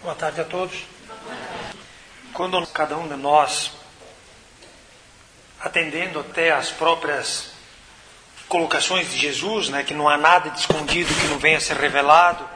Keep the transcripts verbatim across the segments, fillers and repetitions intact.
Boa tarde a todos. Quando cada um de nós, atendendo até as próprias colocações de Jesus, né, que não há nada de escondido que não venha a ser revelado,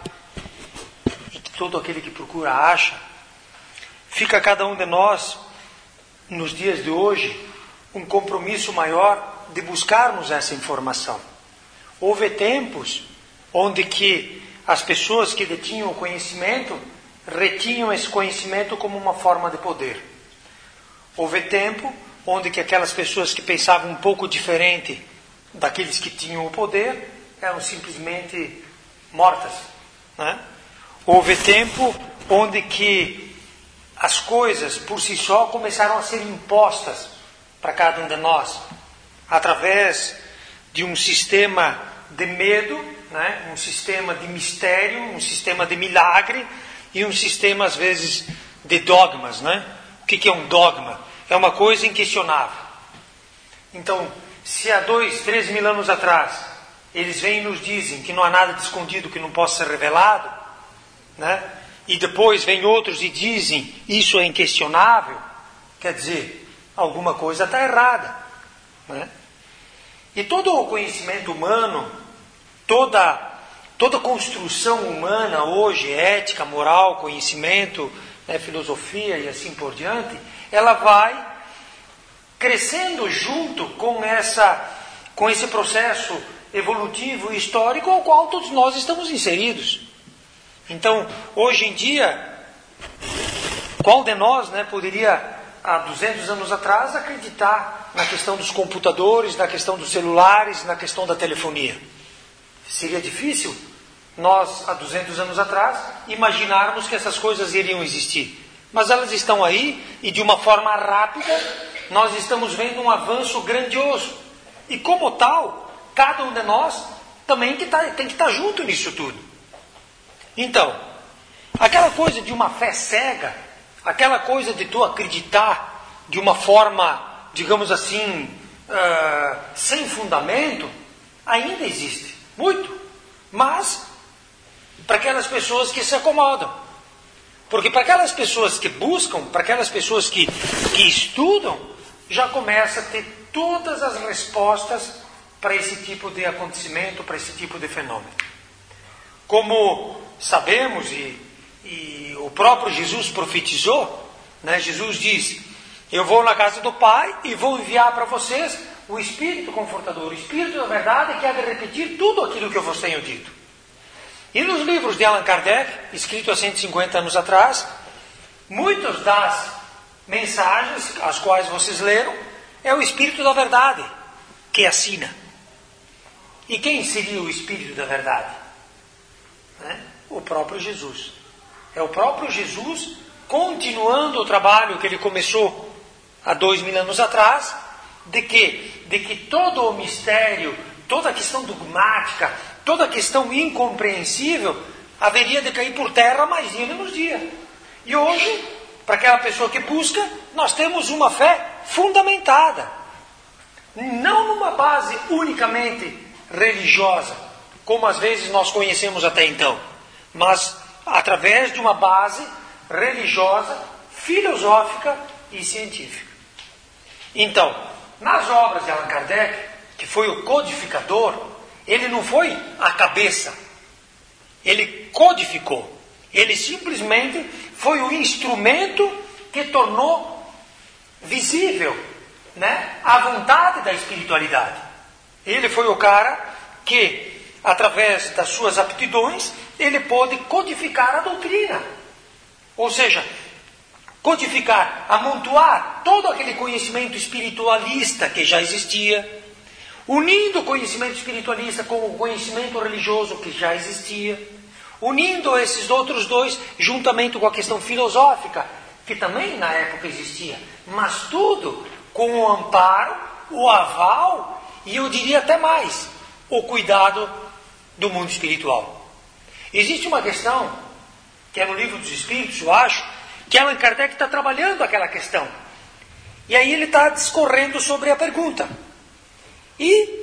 e que todo aquele que procura acha, fica cada um de nós, nos dias de hoje, um compromisso maior de buscarmos essa informação. Houve tempos onde que as pessoas que detinham o conhecimento retinham esse conhecimento como uma forma de poder. Houve tempo onde que aquelas pessoas que pensavam um pouco diferente daqueles que tinham o poder eram simplesmente mortas, né? Houve tempo onde que as coisas por si só começaram a ser impostas para cada um de nós através de um sistema de medo, né? Um sistema de mistério, um sistema de milagre e um sistema, às vezes, de dogmas, né? O que é um dogma? É uma coisa inquestionável. Então, se há dois, três mil anos atrás, eles vêm e nos dizem que não há nada de escondido que não possa ser revelado, né? E depois vêm outros e dizem isso é inquestionável, quer dizer, alguma coisa está errada, né? E todo o conhecimento humano, toda Toda construção humana hoje, ética, moral, conhecimento, né, filosofia e assim por diante, ela vai crescendo junto com, essa, com esse processo evolutivo e histórico ao qual todos nós estamos inseridos. Então, hoje em dia, qual de nós, né, poderia, há duzentos anos atrás, acreditar na questão dos computadores, na questão dos celulares, na questão da telefonia? Seria difícil nós, há duzentos anos atrás, imaginarmos que essas coisas iriam existir. Mas elas estão aí e, de uma forma rápida, nós estamos vendo um avanço grandioso. E, como tal, cada um de nós também que tá, tem que estar junto nisso tudo. Então, aquela coisa de uma fé cega, aquela coisa de tu acreditar de uma forma, digamos assim, uh, sem fundamento, ainda existe. Muito. Mas, para aquelas pessoas que se acomodam. Porque para aquelas pessoas que buscam, para aquelas pessoas que, que estudam, já começa a ter todas as respostas para esse tipo de acontecimento, para esse tipo de fenômeno. Como sabemos, e, e o próprio Jesus profetizou, né? Jesus diz, eu vou na casa do Pai e vou enviar para vocês o Espírito Confortador, o Espírito da Verdade que há de repetir tudo aquilo que eu vos tenho dito. E nos livros de Allan Kardec, escritos há cento e cinquenta anos atrás, muitas das mensagens, as quais vocês leram, é o Espírito da Verdade que assina. E quem seria o Espírito da Verdade? Né? O próprio Jesus. É o próprio Jesus continuando o trabalho que ele começou há dois mil anos atrás, de que, de que todo o mistério, toda a questão dogmática, toda a questão incompreensível haveria de cair por terra mais dia menos dia. E hoje, para aquela pessoa que busca, nós temos uma fé fundamentada. Não numa base unicamente religiosa, como às vezes nós conhecemos até então, mas através de uma base religiosa, filosófica e científica. Então, nas obras de Allan Kardec, que foi o codificador, ele não foi a cabeça, ele codificou. Ele simplesmente foi o instrumento que tornou visível, né, a vontade da espiritualidade. Ele foi o cara que, através das suas aptidões, ele pôde codificar a doutrina. Ou seja, codificar, amontoar todo aquele conhecimento espiritualista que já existia, unindo o conhecimento espiritualista com o conhecimento religioso que já existia, unindo esses outros dois juntamente com a questão filosófica, que também na época existia, mas tudo com o amparo, o aval e eu diria até mais, o cuidado do mundo espiritual. Existe uma questão, que é no Livro dos Espíritos, eu acho, que Allan Kardec está trabalhando aquela questão. E aí ele está discorrendo sobre a pergunta. E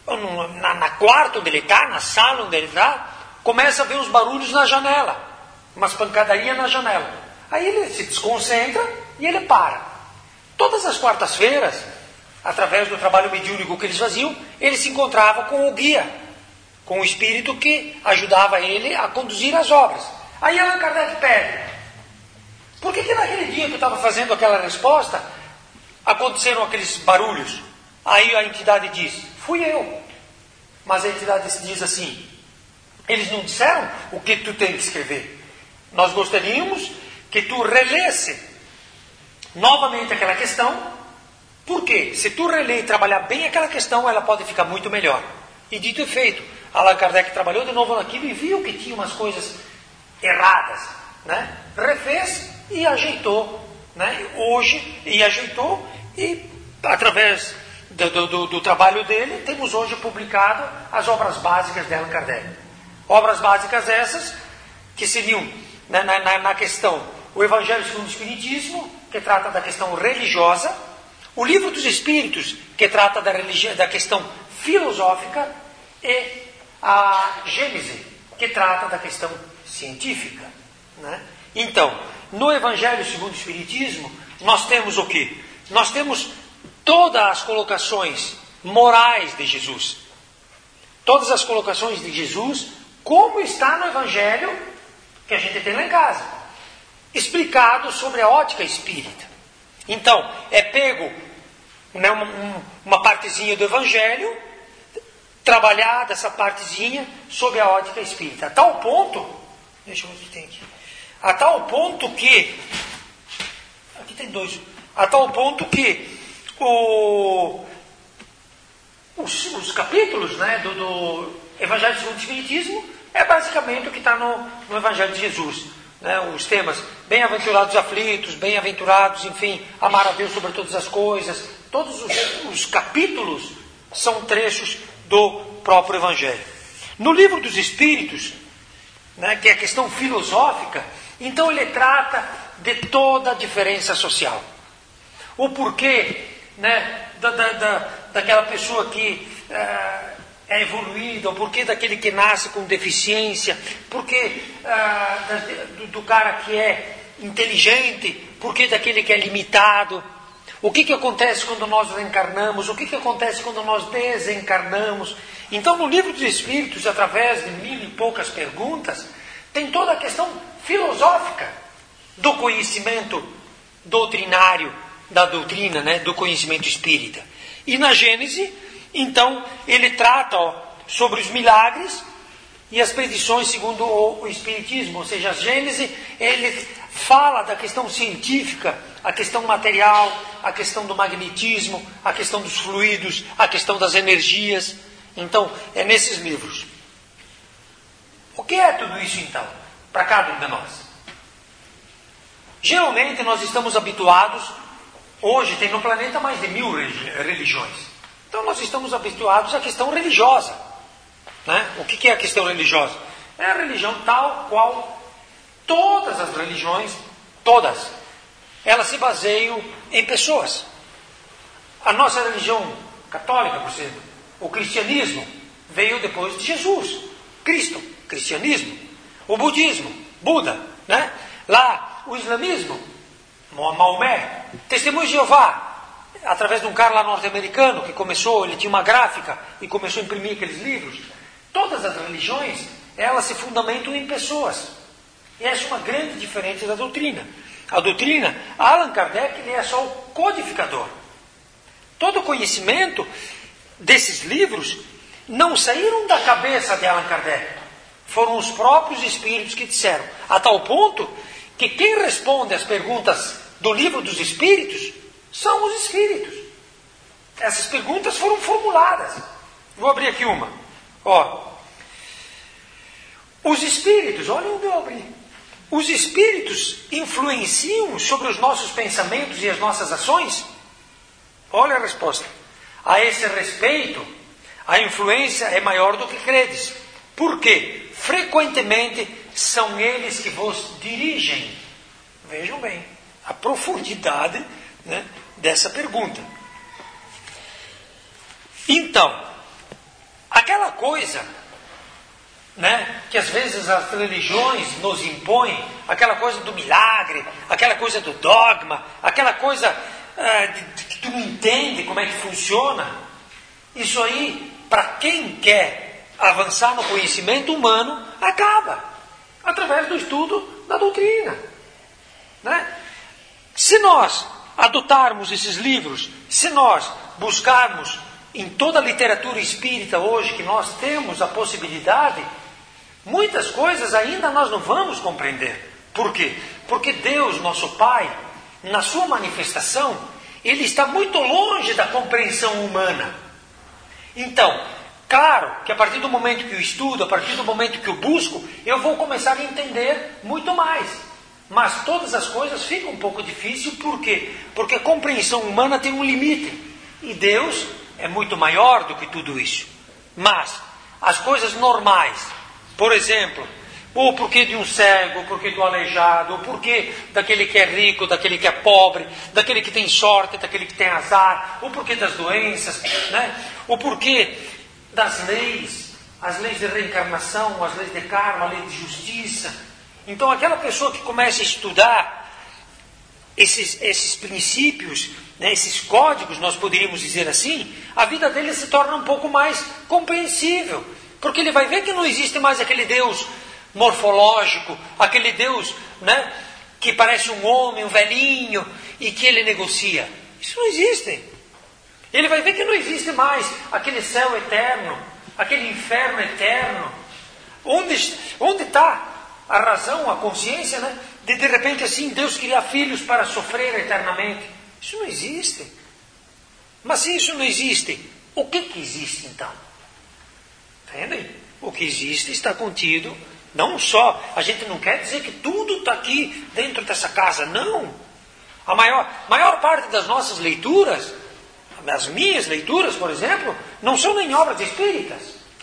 na, na quarta onde ele está, na sala onde ele está, começa a ver os barulhos na janela. umas pancadarias na janela. Aí ele se desconcentra e ele para. Todas as quartas-feiras, através do trabalho mediúnico que eles faziam, ele se encontrava com o guia, com o espírito que ajudava ele a conduzir as obras. Aí Allan Kardec pede: por que que naquele dia que eu estava fazendo aquela resposta, aconteceram aqueles barulhos? Aí a entidade diz: fui eu. Mas a entidade diz assim: eles não disseram o que tu tem que escrever. Nós gostaríamos que tu relesse novamente aquela questão. Por quê? Se tu reler e trabalhar bem aquela questão, ela pode ficar muito melhor. E dito e feito, Allan Kardec trabalhou de novo naquilo e viu que tinha umas coisas erradas, né? Refez e ajeitou, né? Hoje, e ajeitou, e através do, do, do trabalho dele, temos hoje publicado as obras básicas de Allan Kardec. Obras básicas essas, que seriam, né, na, na, na questão, o Evangelho segundo o Espiritismo, que trata da questão religiosa, o Livro dos Espíritos, que trata da, religi- da questão filosófica, e a Gênese, que trata da questão científica, né? Então, no Evangelho segundo o Espiritismo, nós temos o quê? Nós temos todas as colocações morais de Jesus. Todas as colocações de Jesus, como está no Evangelho que a gente tem lá em casa, explicado sobre a ótica espírita. Então, é pego, né, uma, uma partezinha do Evangelho, trabalhada essa partezinha sobre a ótica espírita. A tal ponto, deixa eu ver o que tem aqui. A tal ponto que, aqui tem dois, a tal ponto que o, os, os capítulos, né, do, do Evangelho segundo o Espiritismo é basicamente o que está no, no Evangelho de Jesus. Né, os temas, bem-aventurados aflitos, bem-aventurados, enfim, amar a Deus sobre todas as coisas. Todos os, os capítulos são trechos do próprio Evangelho. No Livro dos Espíritos, né, que é a questão filosófica, então ele trata de toda a diferença social. O porquê, né, da, da, da, daquela pessoa que uh, é evoluída, o porquê daquele que nasce com deficiência, porquê uh, do, do cara que é inteligente, porquê daquele que é limitado. O que, que acontece quando nós reencarnamos? O que, que acontece quando nós desencarnamos? Então, no Livro dos Espíritos, através de mil e poucas perguntas, tem toda a questão filosófica do conhecimento doutrinário, da doutrina, né, do conhecimento espírita. E na Gênese, então, ele trata ó, sobre os milagres e as predições segundo o, o Espiritismo. Ou seja, a Gênese, ele fala da questão científica, a questão material, a questão do magnetismo, a questão dos fluidos, a questão das energias. Então, é nesses livros. O que é tudo isso, então, para cada um de nós? Geralmente, nós estamos habituados, hoje tem no planeta mais de mil religiões. Então, nós estamos habituados à questão religiosa. Né? O que é a questão religiosa? É a religião tal qual todas as religiões, todas, elas se baseiam em pessoas. A nossa religião católica, por exemplo, o cristianismo, veio depois de Jesus. Cristo, cristianismo. O budismo, Buda. Né? Lá, o islamismo, Maomé. Testemunho de Jeová, através de um cara lá norte-americano que começou, ele tinha uma gráfica e começou a imprimir aqueles livros. Todas as religiões, elas se fundamentam em pessoas. E essa é uma grande diferença da doutrina. A doutrina, Allan Kardec, ele é só o codificador. Todo o conhecimento desses livros não saíram da cabeça de Allan Kardec. Foram os próprios espíritos que disseram. A tal ponto que quem responde às perguntas do Livro dos Espíritos são os espíritos. Essas perguntas foram formuladas. Vou abrir aqui uma. Ó, os espíritos, olha onde eu abri. Os espíritos influenciam sobre os nossos pensamentos e as nossas ações? Olha a resposta. A esse respeito, a influência é maior do que credes. Por quê? Frequentemente são eles que vos dirigem. Vejam bem a profundidade, né, dessa pergunta. Então, aquela coisa né, que às vezes as religiões nos impõem, aquela coisa do milagre, aquela coisa do dogma, aquela coisa uh, de, de que tu não entende como é que funciona. Isso aí, para quem quer avançar no conhecimento humano, acaba através do estudo da doutrina, né? Se nós adotarmos esses livros, se nós buscarmos em toda a literatura espírita hoje que nós temos a possibilidade, muitas coisas ainda nós não vamos compreender. Por quê? Porque Deus, nosso Pai, na sua manifestação, Ele está muito longe da compreensão humana. Então, claro que a partir do momento que eu estudo, a partir do momento que eu busco, eu vou começar a entender muito mais. Mas todas as coisas ficam um pouco difíceis, por quê? Porque a compreensão humana tem um limite. E Deus é muito maior do que tudo isso. Mas as coisas normais, por exemplo, o porquê de um cego, o porquê do aleijado, o porquê daquele que é rico, daquele que é pobre, daquele que tem sorte, daquele que tem azar, o porquê das doenças, né? O porquê das leis, as leis de reencarnação, as leis de karma, a lei de justiça. Então aquela pessoa que começa a estudar esses, esses princípios, né, esses códigos, nós poderíamos dizer assim, a vida dele se torna um pouco mais compreensível. Porque ele vai ver que não existe mais aquele Deus morfológico, aquele Deus, né, que parece um homem, um velhinho, e que ele negocia. Isso não existe. Ele vai ver que não existe mais aquele céu eterno, aquele inferno eterno. Onde, onde está a razão, a consciência, né, de de repente assim Deus criar filhos para sofrer eternamente? Isso não existe. Mas se isso não existe, o que que existe então? Entendem? O que existe está contido, não só, a gente não quer dizer que tudo está aqui dentro dessa casa, não. A maior, maior parte das nossas leituras, as minhas leituras, por exemplo, não são nem obras espíritas.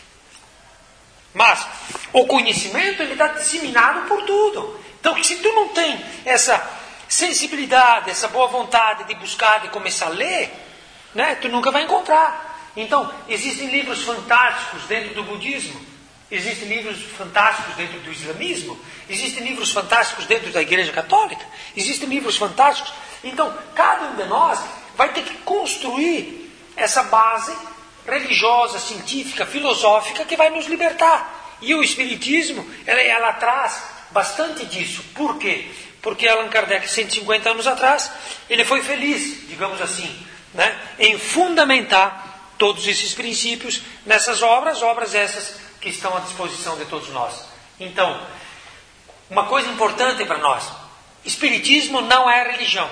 Mas o conhecimento ele está disseminado por tudo. Então, se tu não tem essa sensibilidade, essa boa vontade de buscar, de começar a ler, né, tu nunca vai encontrar. Então, existem livros fantásticos dentro do budismo, existem livros fantásticos dentro do islamismo, existem livros fantásticos dentro da igreja católica, existem livros fantásticos. Então, cada um de nós vai ter que construir essa base religiosa, científica, filosófica que vai nos libertar. E o Espiritismo, ela, ela traz bastante disso. Por quê? Porque Allan Kardec, cento e cinquenta anos atrás, ele foi feliz, digamos assim, né, em fundamentar todos esses princípios nessas obras, obras essas que estão à disposição de todos nós. Então, uma coisa importante para nós, Espiritismo não é religião,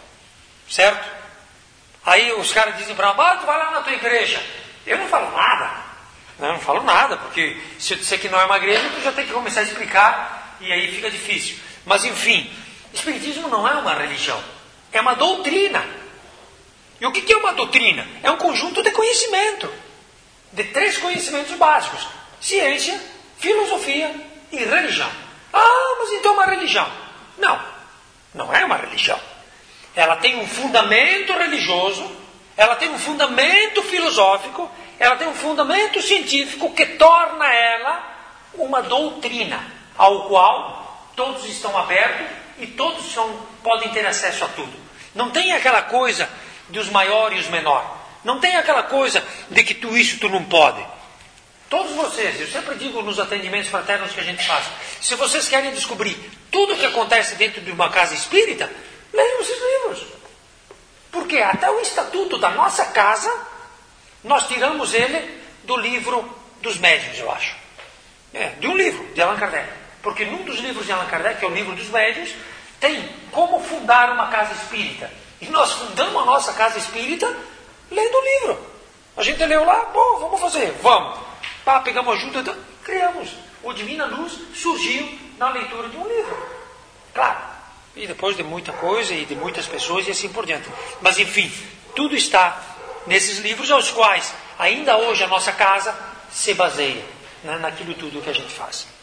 certo? Aí os caras dizem para mim, ah, tu vai lá na tua igreja. Eu não falo nada, eu não falo nada, porque se eu disser que não é uma igreja, tu já tem que começar a explicar, e aí fica difícil. Mas enfim, Espiritismo não é uma religião, é uma doutrina. E o que é uma doutrina? É um conjunto de conhecimento, de três conhecimentos básicos: ciência, filosofia e religião. Ah, mas então é uma religião. Não, não é uma religião. Ela tem um fundamento religioso, ela tem um fundamento filosófico, ela tem um fundamento científico que torna ela uma doutrina, ao qual todos estão abertos e todos são, podem ter acesso a tudo. Não tem aquela coisa dos maiores e os menores. Não tem aquela coisa de que tu isso tu não pode. Todos vocês, eu sempre digo nos atendimentos fraternos que a gente faz, se vocês querem descobrir tudo o que acontece dentro de uma casa espírita, leiam esses livros. Porque até o estatuto da nossa casa, nós tiramos ele do livro dos médiuns, eu acho. É, de um livro, de Allan Kardec. Porque num dos livros de Allan Kardec, que é o livro dos médiuns, tem como fundar uma casa espírita. E nós fundamos a nossa casa espírita lendo o livro. A gente leu lá, bom, vamos fazer, vamos. Pá, pegamos ajuda, então, criamos. O Divina Luz surgiu na leitura de um livro. Claro. E depois de muita coisa e de muitas pessoas e assim por diante. Mas enfim, tudo está nesses livros aos quais ainda hoje a nossa casa se baseia, né, naquilo tudo que a gente faz.